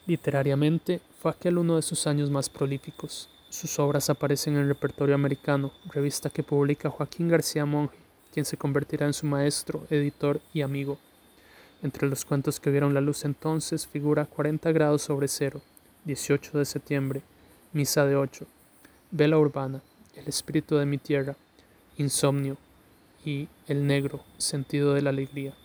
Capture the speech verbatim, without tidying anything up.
Literariamente, fue aquel uno de sus años más prolíficos. Sus obras aparecen en el Repertorio Americano, revista que publica Joaquín García Monge, quien se convertirá en su maestro, editor y amigo. Entre los cuentos que vieron la luz entonces figura cuarenta grados sobre cero, dieciocho de septiembre, Misa de ocho, Vela urbana, El espíritu de mi tierra, Insomnio y El negro, sentido de la alegría.